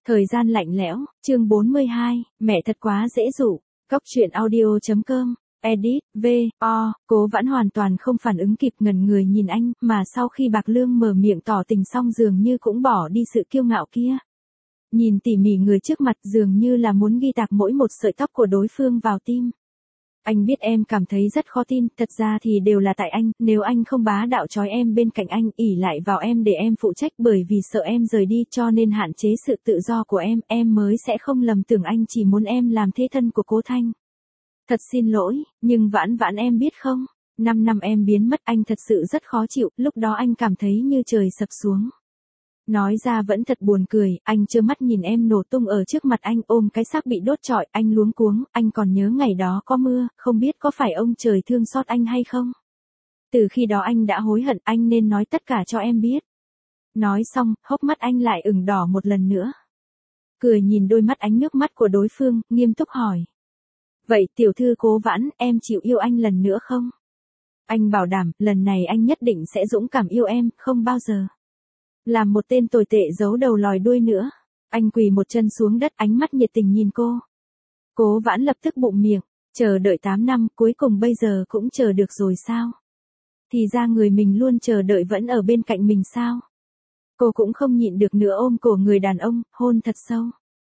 Thời gian lạnh lẽo, chương 42, mẹ thật quá dễ dụ. Cóc truyện audio.com, edit, V.O. Cố Vãn hoàn toàn không phản ứng kịp, ngẩn người nhìn anh, mà sau khi Bạc Lương mở miệng tỏ tình xong dường như cũng bỏ đi sự kiêu ngạo kia. Nhìn tỉ mỉ người trước mặt dường như là muốn ghi tạc mỗi một sợi tóc của đối phương vào tim. Anh biết em cảm thấy rất khó tin, thật ra thì đều là tại anh, nếu anh không bá đạo trói em bên cạnh anh, ỷ lại vào em để em phụ trách, bởi vì sợ em rời đi cho nên hạn chế sự tự do của em mới sẽ không lầm tưởng anh chỉ muốn em làm thế thân của Cố Thanh. Thật xin lỗi, nhưng Vãn Vãn em biết không, 5 năm em biến mất anh thật sự rất khó chịu, lúc đó anh cảm thấy như trời sập xuống. Nói ra vẫn thật buồn cười, anh trơ mắt nhìn em nổ tung ở trước mặt anh, ôm cái xác bị đốt trọi, anh luống cuống, anh còn nhớ ngày đó có mưa, không biết có phải ông trời thương xót anh hay không? Từ khi đó anh đã hối hận, anh nên nói tất cả cho em biết. Nói xong, hốc mắt anh lại ửng đỏ một lần nữa. Cười nhìn đôi mắt ánh nước mắt của đối phương, nghiêm túc hỏi. Vậy tiểu thư Cố Vãn, em chịu yêu anh lần nữa không? Anh bảo đảm, lần này anh nhất định sẽ dũng cảm yêu em, không bao giờ làm một tên tồi tệ giấu đầu lòi đuôi nữa. Anh quỳ một chân xuống đất, ánh mắt nhiệt tình nhìn cô. Cố Vãn lập tức bụng miệng, chờ đợi 8 năm, cuối cùng bây giờ cũng chờ được rồi sao? Thì ra người mình luôn chờ đợi vẫn ở bên cạnh mình sao? Cô cũng không nhịn được nữa ôm cổ người đàn ông, hôn thật sâu.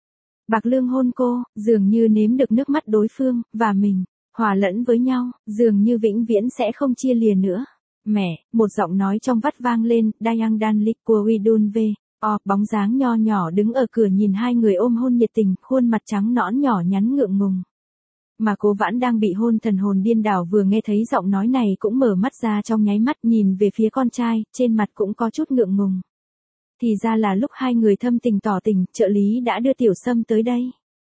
Bạc Lương hôn cô, dường như nếm được nước mắt đối phương, và mình, hòa lẫn với nhau, dường như vĩnh viễn sẽ không chia lìa nữa. Mẹ, một giọng nói trong vắt vang lên, Dayang Dan Lik của Widun V.O. Bóng dáng nho nhỏ đứng ở cửa nhìn hai người ôm hôn nhiệt tình, khuôn mặt trắng nõn nhỏ nhắn ngượng ngùng. Mà Cố Vãn đang bị hôn thần hồn điên đảo vừa nghe thấy giọng nói này cũng mở mắt ra trong nháy mắt, nhìn về phía con trai, trên mặt cũng có chút ngượng ngùng. Thì ra là lúc hai người thâm tình tỏ tình, trợ lý đã đưa Tiểu Sâm tới đây.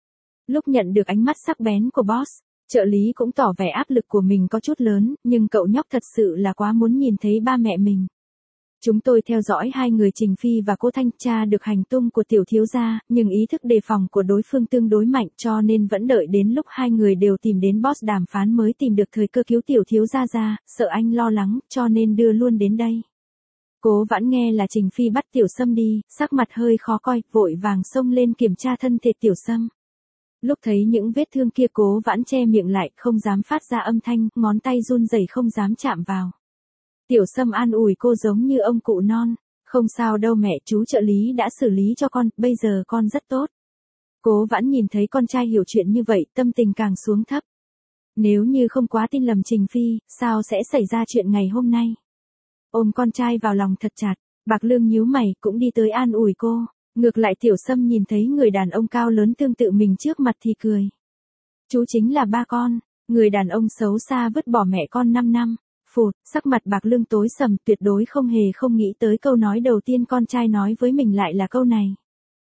Lúc nhận được ánh mắt sắc bén của boss, trợ lý cũng tỏ vẻ áp lực của mình có chút lớn, nhưng cậu nhóc thật sự là quá muốn nhìn thấy ba mẹ mình. Chúng tôi theo dõi hai người Trình Phi và Cố Thanh, tra được hành tung của tiểu thiếu gia, nhưng ý thức đề phòng của đối phương tương đối mạnh cho nên vẫn đợi đến lúc hai người đều tìm đến boss đàm phán mới tìm được thời cơ cứu tiểu thiếu gia ra, sợ anh lo lắng cho nên đưa luôn đến đây. Cố Vãn nghe là Trình Phi bắt Tiểu Sâm đi, sắc mặt hơi khó coi, vội vàng xông lên kiểm tra thân thể Tiểu Sâm. Lúc thấy những vết thương kia Cố Vãn che miệng lại, không dám phát ra âm thanh, ngón tay run rẩy không dám chạm vào. Tiểu Sâm an ủi cô giống như ông cụ non, không sao đâu mẹ, chú trợ lý đã xử lý cho con, bây giờ con rất tốt. Cố Vãn nhìn thấy con trai hiểu chuyện như vậy, tâm tình càng xuống thấp. Nếu như không quá tin lầm Trình Phi, sao sẽ xảy ra chuyện ngày hôm nay? Ôm con trai vào lòng thật chặt, Bạc Lương nhíu mày cũng đi tới an ủi cô. Ngược lại Tiểu Sâm nhìn thấy người đàn ông cao lớn tương tự mình trước mặt thì cười. Chú chính là ba con, người đàn ông xấu xa vứt bỏ mẹ con 5 năm. Phụt, sắc mặt Bạc Lương tối sầm, tuyệt đối không nghĩ tới câu nói đầu tiên con trai nói với mình lại là câu này.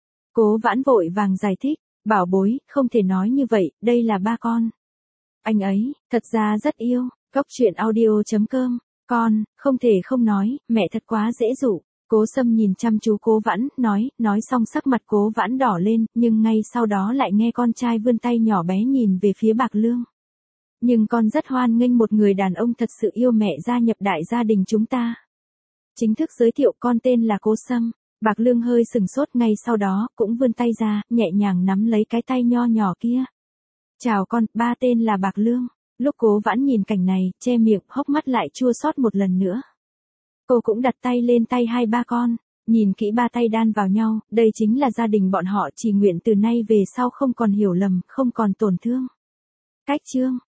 Cố Vãn vội vàng giải thích, bảo bối, không thể nói như vậy, đây là ba con. Anh ấy, thật ra rất yêu, cóc truyện audio.com, con, không thể không nói, mẹ thật quá dễ dụ. Cố Sâm nhìn chăm chú Cố Vãn, nói xong sắc mặt Cố Vãn đỏ lên, nhưng ngay sau đó lại nghe con trai vươn tay nhỏ bé nhìn về phía Bạc Lương. Nhưng con rất hoan nghênh một người đàn ông thật sự yêu mẹ gia nhập đại gia đình chúng ta. Chính thức giới thiệu con tên là Cố Sâm. Bạc Lương hơi sừng sốt, ngay sau đó, cũng vươn tay ra, nhẹ nhàng nắm lấy cái tay nho nhỏ kia. Chào con, ba tên là Bạc Lương. Lúc Cố Vãn nhìn cảnh này, che miệng, hốc mắt lại chua xót một lần nữa. Cô cũng đặt tay lên tay hai ba con, nhìn kỹ ba tay đan vào nhau, đây chính là gia đình bọn họ, chỉ nguyện từ nay về sau không còn hiểu lầm, không còn tổn thương. Cách chương